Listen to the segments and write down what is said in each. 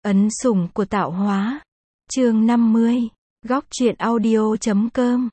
Ấn sủng của tạo hóa. Chương 50. Góc truyện audio.com.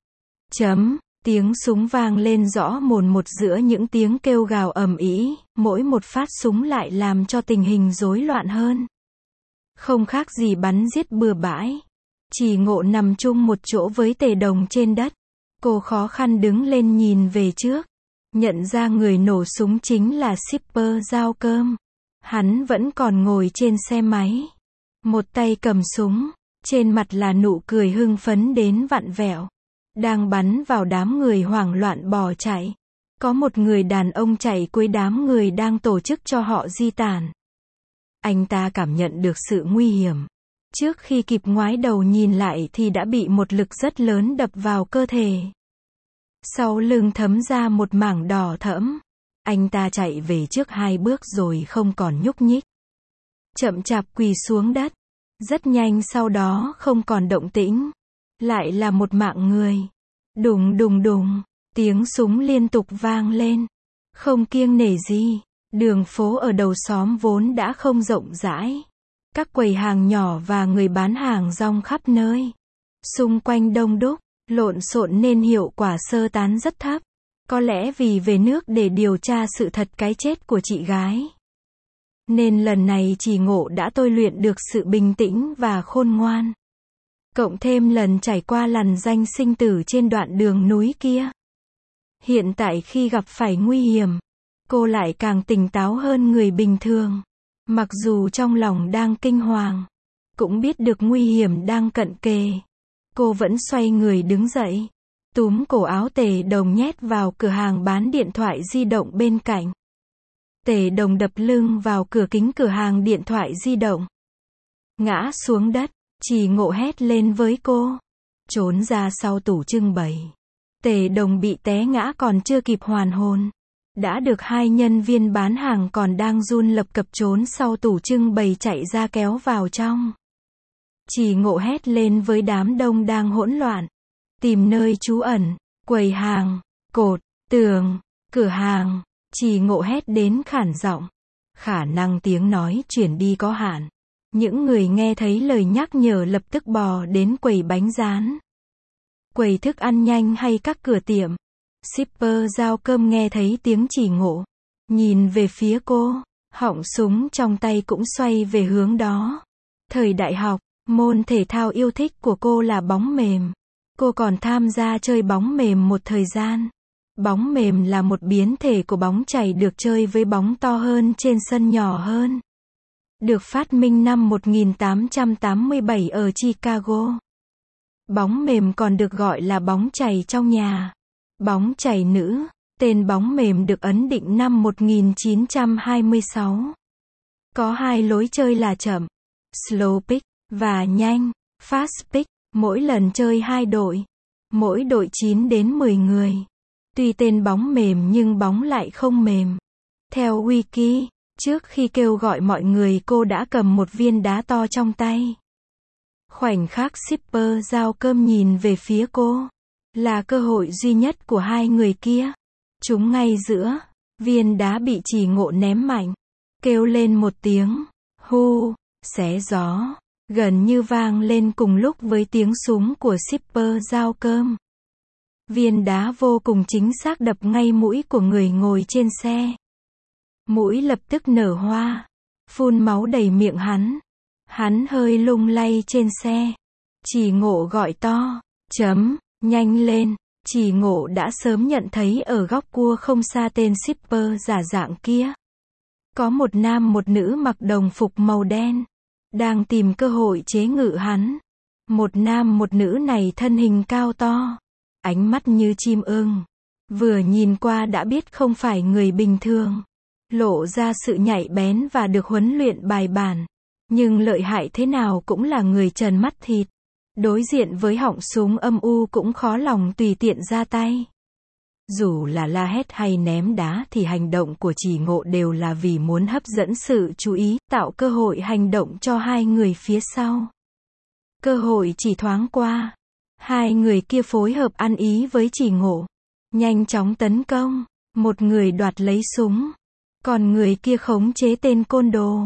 Tiếng súng vang lên rõ mồn một giữa những tiếng kêu gào ầm ĩ, mỗi một phát súng lại làm cho tình hình rối loạn hơn. Không khác gì bắn giết bừa bãi. Chỉ Ngộ nằm chung một chỗ với Tề Đồng trên đất. Cô khó khăn đứng lên nhìn về trước. Nhận ra người nổ súng chính là shipper giao cơm. Hắn vẫn còn ngồi trên xe máy. Một tay cầm súng, trên mặt là nụ cười hưng phấn đến vặn vẹo. Đang bắn vào đám người hoảng loạn bỏ chạy. Có một người đàn ông chạy cuối đám người đang tổ chức cho họ di tản. Anh ta cảm nhận được sự nguy hiểm. Trước khi kịp ngoái đầu nhìn lại thì đã bị một lực rất lớn đập vào cơ thể. Sau lưng thấm ra một mảng đỏ thẫm. Anh ta chạy về trước 2 bước rồi không còn nhúc nhích. Chậm chạp quỳ xuống đất. Rất nhanh sau đó không còn động tĩnh. Lại là một mạng người. Đùng đùng đùng. Tiếng súng liên tục vang lên. Không kiêng nể gì. Đường phố ở đầu xóm vốn đã không rộng rãi. Các quầy hàng nhỏ và người bán hàng rong khắp nơi. Xung quanh đông đúc, lộn xộn nên hiệu quả sơ tán rất thấp. Có lẽ vì về nước để điều tra sự thật cái chết của chị gái. Nên lần này Chỉ Ngộ đã tôi luyện được sự bình tĩnh và khôn ngoan. Cộng thêm lần trải qua lằn ranh sinh tử trên đoạn đường núi kia. Hiện tại khi gặp phải nguy hiểm, cô lại càng tỉnh táo hơn người bình thường. Mặc dù trong lòng đang kinh hoàng, cũng biết được nguy hiểm đang cận kề. Cô vẫn xoay người đứng dậy, túm cổ áo Tề Đồng nhét vào cửa hàng bán điện thoại di động bên cạnh. Tề Đồng đập lưng vào cửa kính cửa hàng điện thoại di động. Ngã xuống đất, Chỉ Ngộ hét lên với cô. Trốn ra sau tủ trưng bày. Tề Đồng bị té ngã còn chưa kịp hoàn hồn. Đã được 2 nhân viên bán hàng còn đang run lập cập trốn sau tủ trưng bày chạy ra kéo vào trong. Chỉ Ngộ hét lên với đám đông đang hỗn loạn. Tìm nơi trú ẩn, quầy hàng, cột, tường, cửa hàng. Chỉ Ngộ hét đến khản giọng. Khả năng tiếng nói chuyển đi có hạn. Những người nghe thấy lời nhắc nhở lập tức bò đến quầy bánh rán, quầy thức ăn nhanh hay các cửa tiệm. Shipper giao cơm nghe thấy tiếng Chỉ Ngộ, nhìn về phía cô, họng súng trong tay cũng xoay về hướng đó. Thời đại học, môn thể thao yêu thích của cô là bóng mềm. Cô còn tham gia chơi bóng mềm một thời gian. Bóng mềm là một biến thể của bóng chày được chơi với bóng to hơn trên sân nhỏ hơn. Được phát minh năm 1887 ở Chicago. Bóng mềm còn được gọi là bóng chày trong nhà. Bóng chày nữ, tên bóng mềm được ấn định năm 1926. Có 2 lối chơi là chậm, slow pitch, và nhanh, fast pitch. Mỗi lần chơi 2 đội. Mỗi đội 9 đến 10 người. Tuy tên bóng mềm nhưng bóng lại không mềm. Theo wiki, trước khi kêu gọi mọi người cô đã cầm một viên đá to trong tay. Khoảnh khắc shipper giao cơm nhìn về phía cô. Là cơ hội duy nhất của 2 người kia. Chúng ngay giữa. Viên đá bị Chỉ Ngộ ném mạnh. Kêu lên một tiếng. Hu, xé gió. Gần như vang lên cùng lúc với tiếng súng của shipper giao cơm. Viên đá vô cùng chính xác đập ngay mũi của người ngồi trên xe. Mũi lập tức nở hoa. Phun máu đầy miệng hắn. Hắn hơi lung lay trên xe. Chỉ Ngộ gọi to. Nhanh lên. Chỉ Ngộ đã sớm nhận thấy ở góc cua không xa tên shipper giả dạng kia. Có một nam một nữ mặc đồng phục màu đen. Đang tìm cơ hội chế ngự hắn. Một nam một nữ này thân hình cao to. Ánh mắt như chim ưng. Vừa nhìn qua đã biết không phải người bình thường. Lộ ra sự nhạy bén và được huấn luyện bài bản. Nhưng lợi hại thế nào cũng là người trần mắt thịt. Đối diện với họng súng âm u cũng khó lòng tùy tiện ra tay. Dù là la hét hay ném đá thì hành động của Chỉ Ngộ đều là vì muốn hấp dẫn sự chú ý, tạo cơ hội hành động cho 2 người phía sau. Cơ hội chỉ thoáng qua. 2 người kia phối hợp ăn ý với Chỉ Ngộ. Nhanh chóng tấn công. Một người đoạt lấy súng. Còn người kia khống chế tên côn đồ.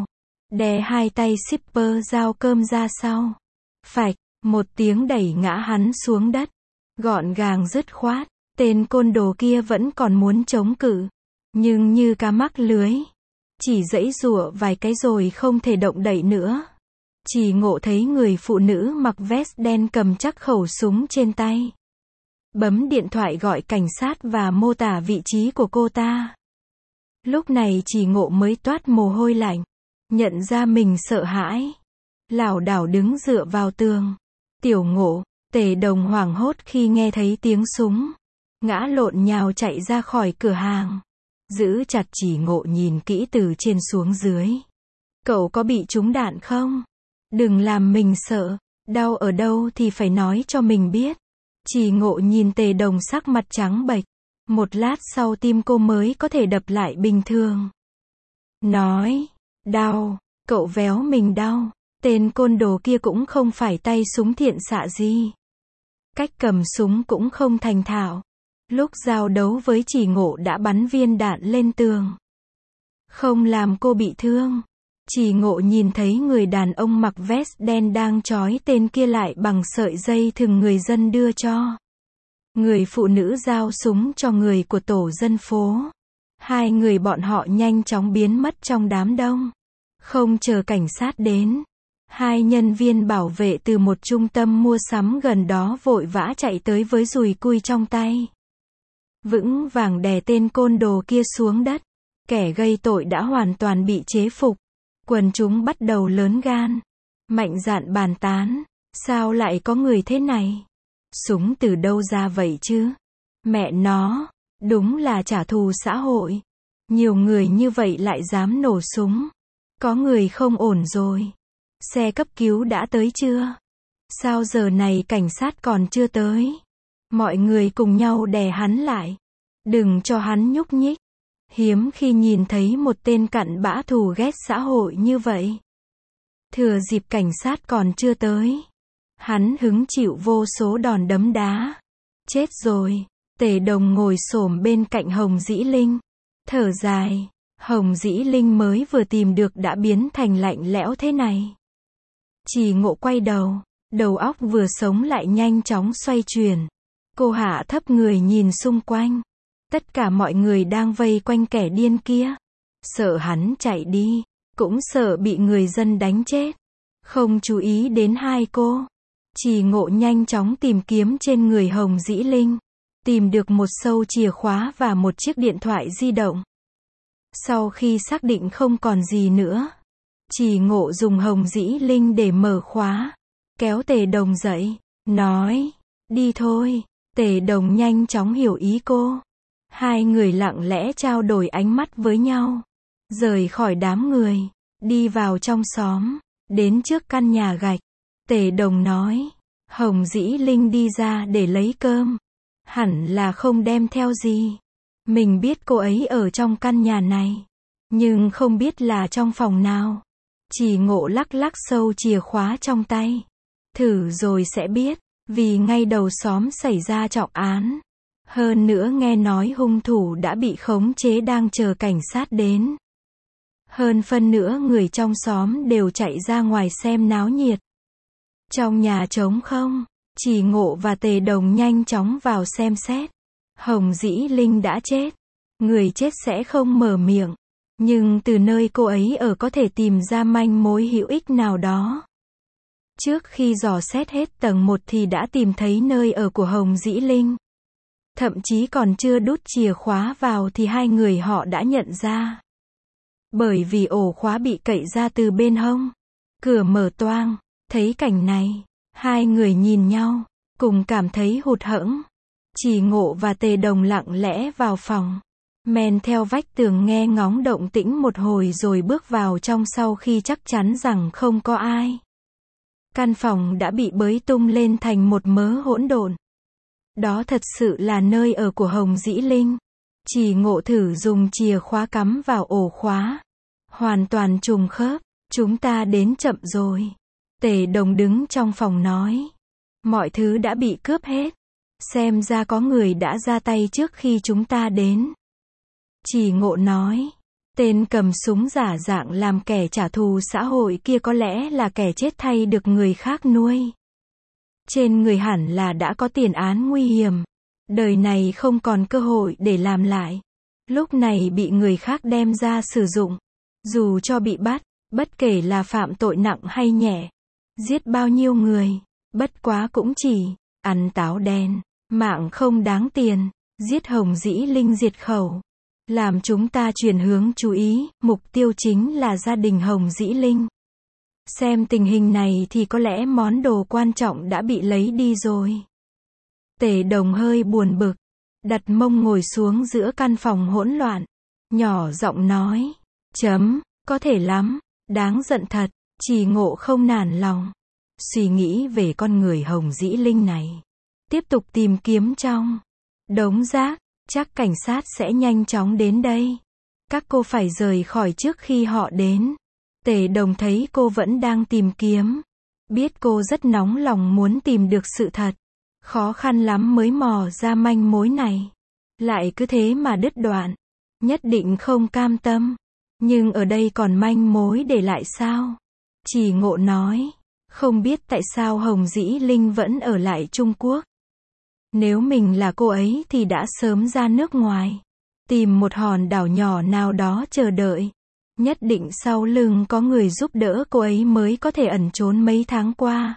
đè hai tay shipper giao cơm ra sau. Phạch, một tiếng đẩy ngã hắn xuống đất. Gọn gàng dứt khoát, tên côn đồ kia vẫn còn muốn chống cự. Nhưng như cá mắc lưới. Chỉ giãy giụa vài cái rồi không thể động đậy nữa. Chỉ Ngộ thấy người phụ nữ mặc vest đen cầm chắc khẩu súng trên tay. Bấm điện thoại gọi cảnh sát và mô tả vị trí của cô ta. Lúc này Chỉ Ngộ mới toát mồ hôi lạnh. Nhận ra mình sợ hãi. Lảo đảo đứng dựa vào tường. Tiểu Ngộ, Tề Đồng hoảng hốt khi nghe thấy tiếng súng. Ngã lộn nhào chạy ra khỏi cửa hàng. Giữ chặt Chỉ Ngộ nhìn kỹ từ trên xuống dưới. Cậu có bị trúng đạn không? Đừng làm mình sợ. Đau ở đâu thì phải nói cho mình biết. Chỉ Ngộ nhìn Tề Đồng sắc mặt trắng bệch. Một lát sau tim cô mới có thể đập lại bình thường. Nói, đau, cậu véo mình đau. Tên côn đồ kia cũng không phải tay súng thiện xạ gì. Cách cầm súng cũng không thành thạo. Lúc giao đấu với Chỉ Ngộ đã bắn viên đạn lên tường. Không làm cô bị thương. Chỉ Ngộ nhìn thấy người đàn ông mặc vest đen đang trói tên kia lại bằng sợi dây thừng người dân đưa cho. Người phụ nữ giao súng cho người của tổ dân phố. Hai người bọn họ nhanh chóng biến mất trong đám đông. Không chờ cảnh sát đến. Hai nhân viên bảo vệ từ một trung tâm mua sắm gần đó vội vã chạy tới với dùi cui trong tay. Vững vàng đè tên côn đồ kia xuống đất. Kẻ gây tội đã hoàn toàn bị chế phục. Quần chúng bắt đầu lớn gan. Mạnh dạn bàn tán. Sao lại có người thế này? Súng từ đâu ra vậy chứ? Mẹ nó, đúng là trả thù xã hội. Nhiều người như vậy lại dám nổ súng. Có người không ổn rồi. Xe cấp cứu đã tới chưa? Sao giờ này cảnh sát còn chưa tới? Mọi người cùng nhau đè hắn lại. Đừng cho hắn nhúc nhích. Hiếm khi nhìn thấy một tên cặn bã thù ghét xã hội như vậy. Thừa dịp cảnh sát còn chưa tới. Hắn hứng chịu vô số đòn đấm đá. Chết rồi. Tề Đồng ngồi xổm bên cạnh Hồng Dĩ Linh. Thở dài. Hồng Dĩ Linh mới vừa tìm được đã biến thành lạnh lẽo thế này. Chỉ Ngộ quay đầu. Đầu óc vừa sống lại nhanh chóng xoay chuyển. Cô hạ thấp người nhìn xung quanh. Tất cả mọi người đang vây quanh kẻ điên kia. Sợ hắn chạy đi. Cũng sợ bị người dân đánh chết. Không chú ý đến hai cô. Chỉ Ngộ nhanh chóng tìm kiếm trên người Hồng Dĩ Linh. Tìm được một sâu chìa khóa và một chiếc điện thoại di động. Sau khi xác định không còn gì nữa. Chỉ Ngộ dùng Hồng Dĩ Linh để mở khóa. Kéo Tề Đồng dậy. Nói. Đi thôi. Tề Đồng nhanh chóng hiểu ý cô. Hai người lặng lẽ trao đổi ánh mắt với nhau. Rời khỏi đám người. Đi vào trong xóm. Đến trước căn nhà gạch. Tề Đồng nói. Hồng Dĩ Linh đi ra để lấy cơm. Hẳn là không đem theo gì. Mình biết cô ấy ở trong căn nhà này. Nhưng không biết là trong phòng nào. Chỉ Ngộ lắc lắc sâu chìa khóa trong tay. Thử rồi sẽ biết. Vì ngay đầu xóm xảy ra trọng án. Hơn nữa nghe nói hung thủ đã bị khống chế đang chờ cảnh sát đến. Hơn phân nửa người trong xóm đều chạy ra ngoài xem náo nhiệt. Trong nhà trống không, Chỉ Ngộ và Tề Đồng nhanh chóng vào xem xét. Hồng Dĩ Linh đã chết. Người chết sẽ không mở miệng. Nhưng từ nơi cô ấy ở có thể tìm ra manh mối hữu ích nào đó. Trước khi dò xét hết tầng 1 thì đã tìm thấy nơi ở của Hồng Dĩ Linh. Thậm chí còn chưa đút chìa khóa vào thì hai người họ đã nhận ra. Bởi vì ổ khóa bị cậy ra từ bên hông. Cửa mở toang. Thấy cảnh này, hai người nhìn nhau, cùng cảm thấy hụt hẫng. Chỉ Ngộ và Tề Đồng lặng lẽ vào phòng. Men theo vách tường nghe ngóng động tĩnh một hồi rồi bước vào trong sau khi chắc chắn rằng không có ai. Căn phòng đã bị bới tung lên thành một mớ hỗn độn. Đó thật sự là nơi ở của Hồng Dĩ Linh. Chỉ Ngộ thử dùng chìa khóa cắm vào ổ khóa. Hoàn toàn trùng khớp. Chúng ta đến chậm rồi. Tề Đồng đứng trong phòng nói. Mọi thứ đã bị cướp hết. Xem ra có người đã ra tay trước khi chúng ta đến. Chỉ Ngộ nói. Tên cầm súng giả dạng làm kẻ trả thù xã hội kia có lẽ là kẻ chết thay được người khác nuôi. Trên người hẳn là đã có tiền án nguy hiểm. Đời này không còn cơ hội để làm lại. Lúc này bị người khác đem ra sử dụng. Dù cho bị bắt, bất kể là phạm tội nặng hay nhẹ. Giết bao nhiêu người, bất quá cũng chỉ ăn táo đen, mạng không đáng tiền. Giết Hồng Dĩ Linh diệt khẩu. Làm chúng ta chuyển hướng chú ý, mục tiêu chính là gia đình Hồng Dĩ Linh. Xem tình hình này thì có lẽ món đồ quan trọng đã bị lấy đi rồi. Tề Đồng hơi buồn bực, đặt mông ngồi xuống giữa căn phòng hỗn loạn, nhỏ giọng nói, có thể lắm, đáng giận thật. Chỉ Ngộ không nản lòng, suy nghĩ về con người Hồng Dĩ Linh này. Tiếp tục tìm kiếm trong đống rác, chắc cảnh sát sẽ nhanh chóng đến đây. Các cô phải rời khỏi trước khi họ đến. Tề Đồng thấy cô vẫn đang tìm kiếm. Biết cô rất nóng lòng muốn tìm được sự thật. Khó khăn lắm mới mò ra manh mối này. Lại cứ thế mà đứt đoạn. Nhất định không cam tâm. Nhưng ở đây còn manh mối để lại sao? Chỉ Ngộ nói. Không biết tại sao Hồng Dĩ Linh vẫn ở lại Trung Quốc. Nếu mình là cô ấy thì đã sớm ra nước ngoài. Tìm một hòn đảo nhỏ nào đó chờ đợi. Nhất định sau lưng có người giúp đỡ cô ấy mới có thể ẩn trốn mấy tháng qua.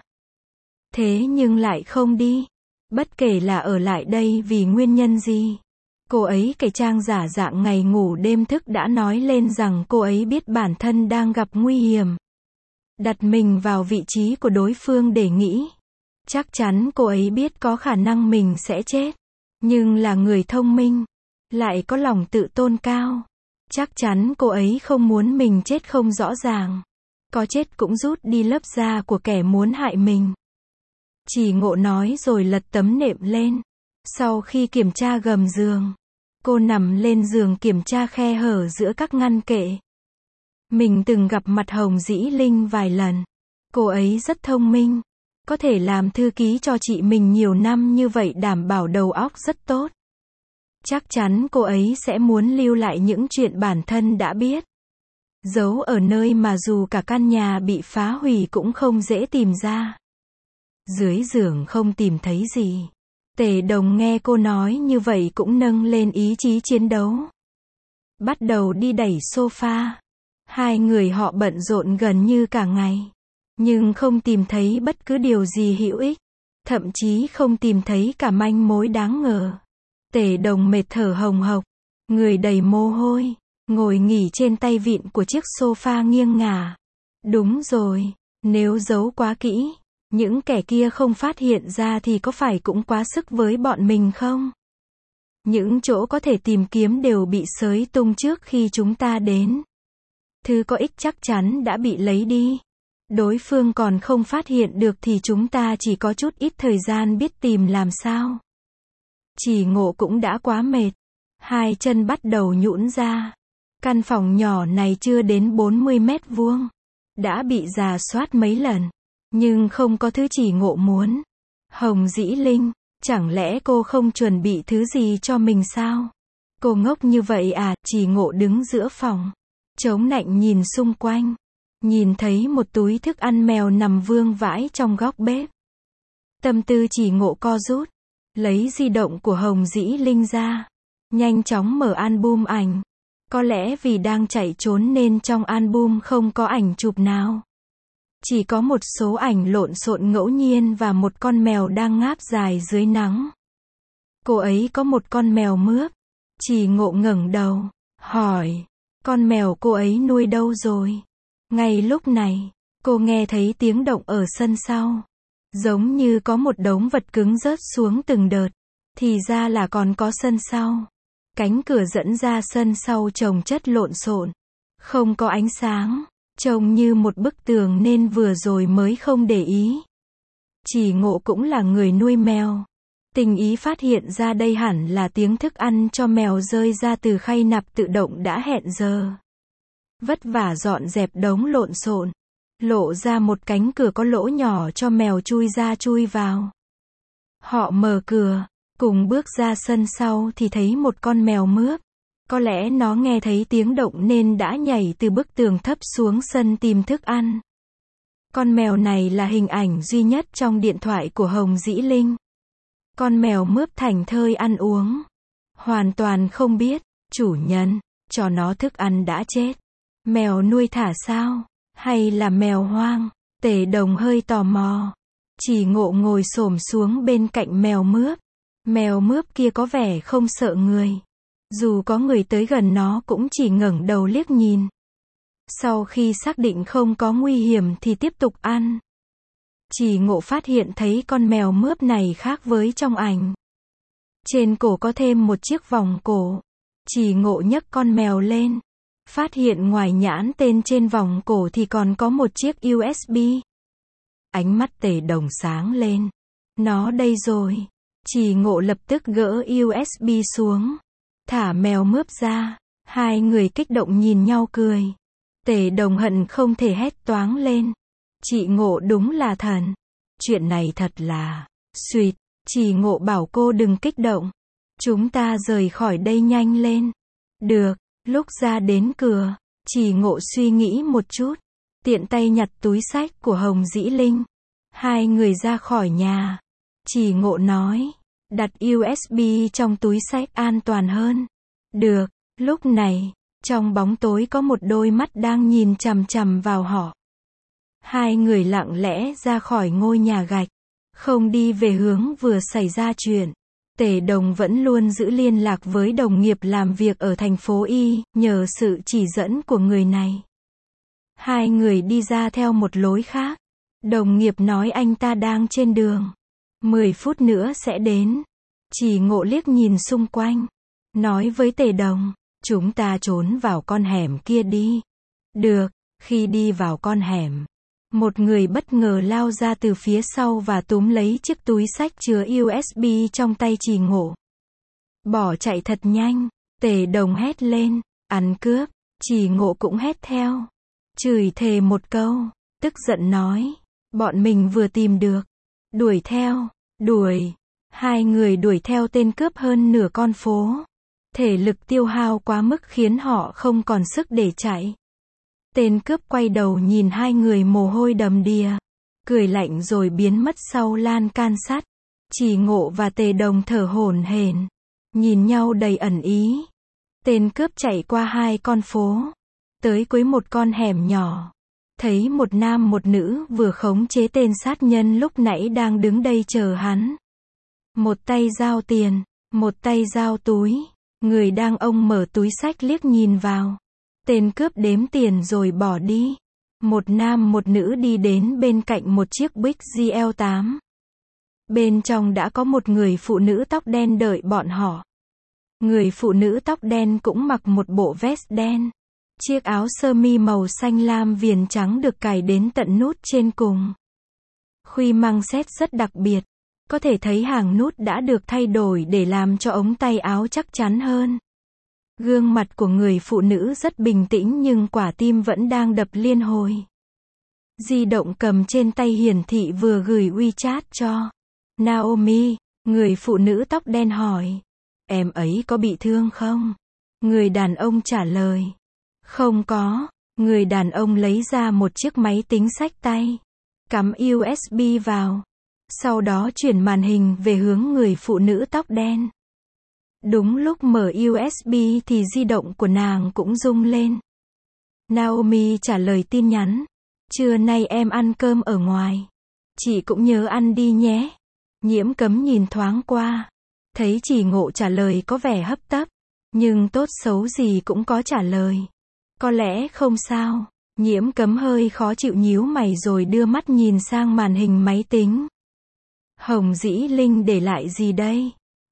Thế nhưng lại không đi. Bất kể là ở lại đây vì nguyên nhân gì. Cô ấy cải trang giả dạng ngày ngủ đêm thức đã nói lên rằng cô ấy biết bản thân đang gặp nguy hiểm. Đặt mình vào vị trí của đối phương để nghĩ. Chắc chắn cô ấy biết có khả năng mình sẽ chết. Nhưng là người thông minh. Lại có lòng tự tôn cao. Chắc chắn cô ấy không muốn mình chết không rõ ràng. Có chết cũng rút đi lớp da của kẻ muốn hại mình. Chỉ Ngộ nói rồi lật tấm nệm lên. Sau khi kiểm tra gầm giường, cô nằm lên giường kiểm tra khe hở giữa các ngăn kệ. Mình từng gặp mặt Hồng Dĩ Linh vài lần. Cô ấy rất thông minh. Có thể làm thư ký cho chị mình nhiều năm như vậy đảm bảo đầu óc rất tốt. Chắc chắn cô ấy sẽ muốn lưu lại những chuyện bản thân đã biết. Giấu ở nơi mà dù cả căn nhà bị phá hủy cũng không dễ tìm ra. Dưới giường không tìm thấy gì. Tề Đồng nghe cô nói như vậy cũng nâng lên ý chí chiến đấu. Bắt đầu đi đẩy sofa. Hai người họ bận rộn gần như cả ngày. Nhưng không tìm thấy bất cứ điều gì hữu ích. Thậm chí không tìm thấy cả manh mối đáng ngờ. Tề Đồng mệt thở hồng hộc. Người đầy mồ hôi. Ngồi nghỉ trên tay vịn của chiếc sofa nghiêng ngả. Đúng rồi. Nếu giấu quá kỹ. Những kẻ kia không phát hiện ra thì có phải cũng quá sức với bọn mình không? Những chỗ có thể tìm kiếm đều bị xới tung trước khi chúng ta đến. Thứ có ích chắc chắn đã bị lấy đi. Đối phương còn không phát hiện được thì chúng ta chỉ có chút ít thời gian biết tìm làm sao. Chỉ Ngộ cũng đã quá mệt. Hai chân bắt đầu nhũn ra. Căn phòng nhỏ này chưa đến 40 mét vuông. Đã bị rà soát mấy lần. Nhưng không có thứ Chỉ Ngộ muốn. Hồng Dĩ Linh, chẳng lẽ cô không chuẩn bị thứ gì cho mình sao? Cô ngốc như vậy à? Chỉ Ngộ đứng giữa phòng. Chống nạnh nhìn xung quanh. Nhìn thấy một túi thức ăn mèo nằm vương vãi trong góc bếp. Tâm tư Chỉ Ngộ co rút. Lấy di động của Hồng Dĩ Linh ra. Nhanh chóng mở album ảnh. Có lẽ vì đang chạy trốn nên trong album không có ảnh chụp nào. Chỉ có một số ảnh lộn xộn ngẫu nhiên và một con mèo đang ngáp dài dưới nắng. Cô ấy có một con mèo mướp. Chỉ Ngộ ngẩng đầu, hỏi. Con mèo cô ấy nuôi đâu rồi? Ngay lúc này, cô nghe thấy tiếng động ở sân sau. Giống như có một đống vật cứng rớt xuống từng đợt. Thì ra là còn có sân sau. Cánh cửa dẫn ra sân sau chồng chất lộn xộn. Không có ánh sáng. Trông như một bức tường nên vừa rồi mới không để ý. Chỉ Ngộ cũng là người nuôi mèo. Tình ý phát hiện ra đây hẳn là tiếng thức ăn cho mèo rơi ra từ khay nạp tự động đã hẹn giờ. Vất vả dọn dẹp đống lộn xộn. Lộ ra một cánh cửa có lỗ nhỏ cho mèo chui ra chui vào. Họ mở cửa, cùng bước ra sân sau thì thấy một con mèo mướp. Có lẽ nó nghe thấy tiếng động nên đã nhảy từ bức tường thấp xuống sân tìm thức ăn. Con mèo này là hình ảnh duy nhất trong điện thoại của Hồng Dĩ Linh. Con mèo mướp thảnh thơi ăn uống. Hoàn toàn không biết, chủ nhân, cho nó thức ăn đã chết. Mèo nuôi thả sao? Hay là mèo hoang? Tề Đồng hơi tò mò. Chỉ Ngộ ngồi xổm xuống bên cạnh mèo mướp. Mèo mướp kia có vẻ không sợ người. Dù có người tới gần nó cũng chỉ ngẩng đầu liếc nhìn. Sau khi xác định không có nguy hiểm thì tiếp tục ăn. Chỉ Ngộ phát hiện thấy con mèo mướp này khác với trong ảnh. Trên cổ có thêm một chiếc vòng cổ. Chỉ Ngộ nhấc con mèo lên. Phát hiện ngoài nhãn tên trên vòng cổ thì còn có một chiếc USB. Ánh mắt Tề Đồng sáng lên. Nó đây rồi. Chỉ Ngộ lập tức gỡ USB xuống. Thả mèo mướp ra. Hai người kích động nhìn nhau cười. Tề Đồng hận không thể hét toáng lên. Chị Ngộ đúng là thần. Chuyện này thật là... Xuyệt. Chỉ Ngộ bảo cô đừng kích động. Chúng ta rời khỏi đây nhanh lên. Được. Lúc ra đến cửa, Chỉ Ngộ suy nghĩ một chút. Tiện tay nhặt túi xách của Hồng Dĩ Linh. Hai người ra khỏi nhà. Chỉ Ngộ nói. Đặt USB trong túi xách an toàn hơn. Được. Lúc này, trong bóng tối có một đôi mắt đang nhìn chằm chằm vào họ. Hai người lặng lẽ ra khỏi ngôi nhà gạch. Không đi về hướng vừa xảy ra chuyện. Tề Đồng vẫn luôn giữ liên lạc với đồng nghiệp làm việc ở thành phố Y, nhờ sự chỉ dẫn của người này. Hai người đi ra theo một lối khác. Đồng nghiệp nói anh ta đang trên đường. 10 phút nữa sẽ đến. Chỉ Ngộ liếc nhìn xung quanh. Nói với Tề Đồng, chúng ta trốn vào con hẻm kia đi. Được, khi đi vào con hẻm. Một người bất ngờ lao ra từ phía sau và túm lấy chiếc túi xách chứa USB trong tay Chỉ Ngộ. Bỏ chạy thật nhanh. Tề Đồng hét lên. Ăn cướp. Chỉ Ngộ cũng hét theo. Chửi thề một câu. Tức giận nói. Bọn mình vừa tìm được. Đuổi theo. Đuổi. Hai người đuổi theo tên cướp hơn nửa con phố. Thể lực tiêu hao quá mức khiến họ không còn sức để chạy. Tên cướp quay đầu nhìn hai người mồ hôi đầm đìa. Cười lạnh rồi biến mất sau lan can sắt. Chỉ Ngộ và Tề Đồng thở hổn hển. Nhìn nhau đầy ẩn ý. Tên cướp chạy qua hai con phố. Tới cuối một con hẻm nhỏ. Thấy một nam một nữ vừa khống chế tên sát nhân lúc nãy đang đứng đây chờ hắn. Một tay giao tiền, một tay giao túi. Người đang ông mở túi xách liếc nhìn vào. Tên cướp đếm tiền rồi bỏ đi. Một nam một nữ đi đến bên cạnh một chiếc Buick GL8. Bên trong đã có một người phụ nữ tóc đen đợi bọn họ. Người phụ nữ tóc đen cũng mặc một bộ vest đen. Chiếc áo sơ mi màu xanh lam viền trắng được cài đến tận nút trên cùng. Khuy măng set rất đặc biệt. Có thể thấy hàng nút đã được thay đổi để làm cho ống tay áo chắc chắn hơn. Gương mặt của người phụ nữ rất bình tĩnh nhưng quả tim vẫn đang đập liên hồi. Di động cầm trên tay hiển thị vừa gửi WeChat cho Naomi. Người phụ nữ tóc đen hỏi. Em ấy có bị thương không? Người đàn ông trả lời. Không có. Người đàn ông lấy ra một chiếc máy tính xách tay. Cắm USB vào. Sau đó chuyển màn hình về hướng người phụ nữ tóc đen. Đúng lúc mở USB thì di động của nàng cũng rung lên. Naomi trả lời tin nhắn. Trưa nay em ăn cơm ở ngoài. Chị cũng nhớ ăn đi nhé. Nhiễm Cấm nhìn thoáng qua. Thấy Chỉ Ngộ trả lời có vẻ hấp tấp. Nhưng tốt xấu gì cũng có trả lời. Có lẽ không sao. Nhiễm Cấm hơi khó chịu nhíu mày rồi đưa mắt nhìn sang màn hình máy tính. Hồng Dĩ Linh để lại gì đây?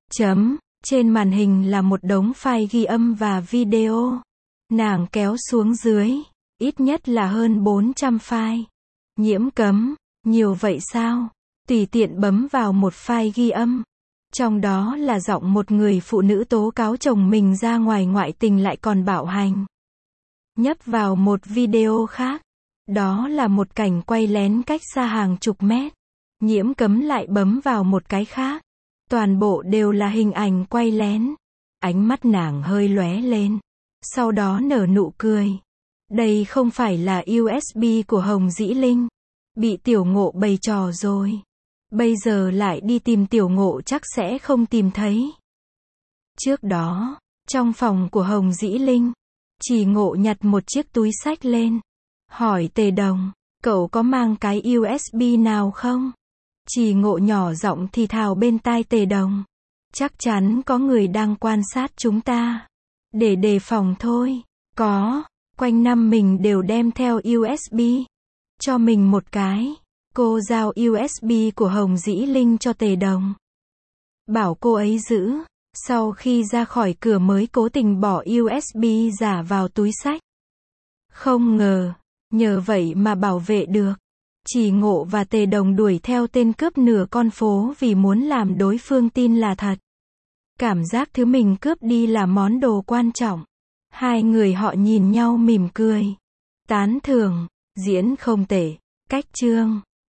Trên màn hình là một đống file ghi âm và video. Nàng kéo xuống dưới. Ít nhất là hơn 400 file. Nhiễm Cấm. Nhiều vậy sao? Tùy tiện bấm vào một file ghi âm. Trong đó là giọng một người phụ nữ tố cáo chồng mình ra ngoài ngoại tình lại còn bạo hành. Nhấp vào một video khác. Đó là một cảnh quay lén cách xa hàng chục mét. Nhiễm Cấm lại bấm vào một cái khác. Toàn bộ đều là hình ảnh quay lén. Ánh mắt nàng hơi lóe lên. Sau đó nở nụ cười. Đây không phải là USB của Hồng Dĩ Linh. Bị Tiểu Ngộ bày trò rồi. Bây giờ lại đi tìm Tiểu Ngộ chắc sẽ không tìm thấy. Trước đó, trong phòng của Hồng Dĩ Linh, Chỉ Ngộ nhặt một chiếc túi xách lên. Hỏi Tề Đồng, cậu có mang cái USB nào không? Chỉ Ngộ nhỏ giọng thì thào bên tai Tề Đồng. Chắc chắn có người đang quan sát chúng ta. Để đề phòng thôi. Có, quanh năm mình đều đem theo USB. Cho mình một cái. Cô giao USB của Hồng Dĩ Linh cho Tề Đồng. Bảo cô ấy giữ. Sau khi ra khỏi cửa mới cố tình bỏ USB giả vào túi xách. Không ngờ, nhờ vậy mà bảo vệ được. Chỉ Ngộ và Tề Đồng đuổi theo tên cướp nửa con phố vì muốn làm đối phương tin là thật. Cảm giác thứ mình cướp đi là món đồ quan trọng. Hai người họ nhìn nhau mỉm cười. Tán thưởng, diễn không tệ, cách chương.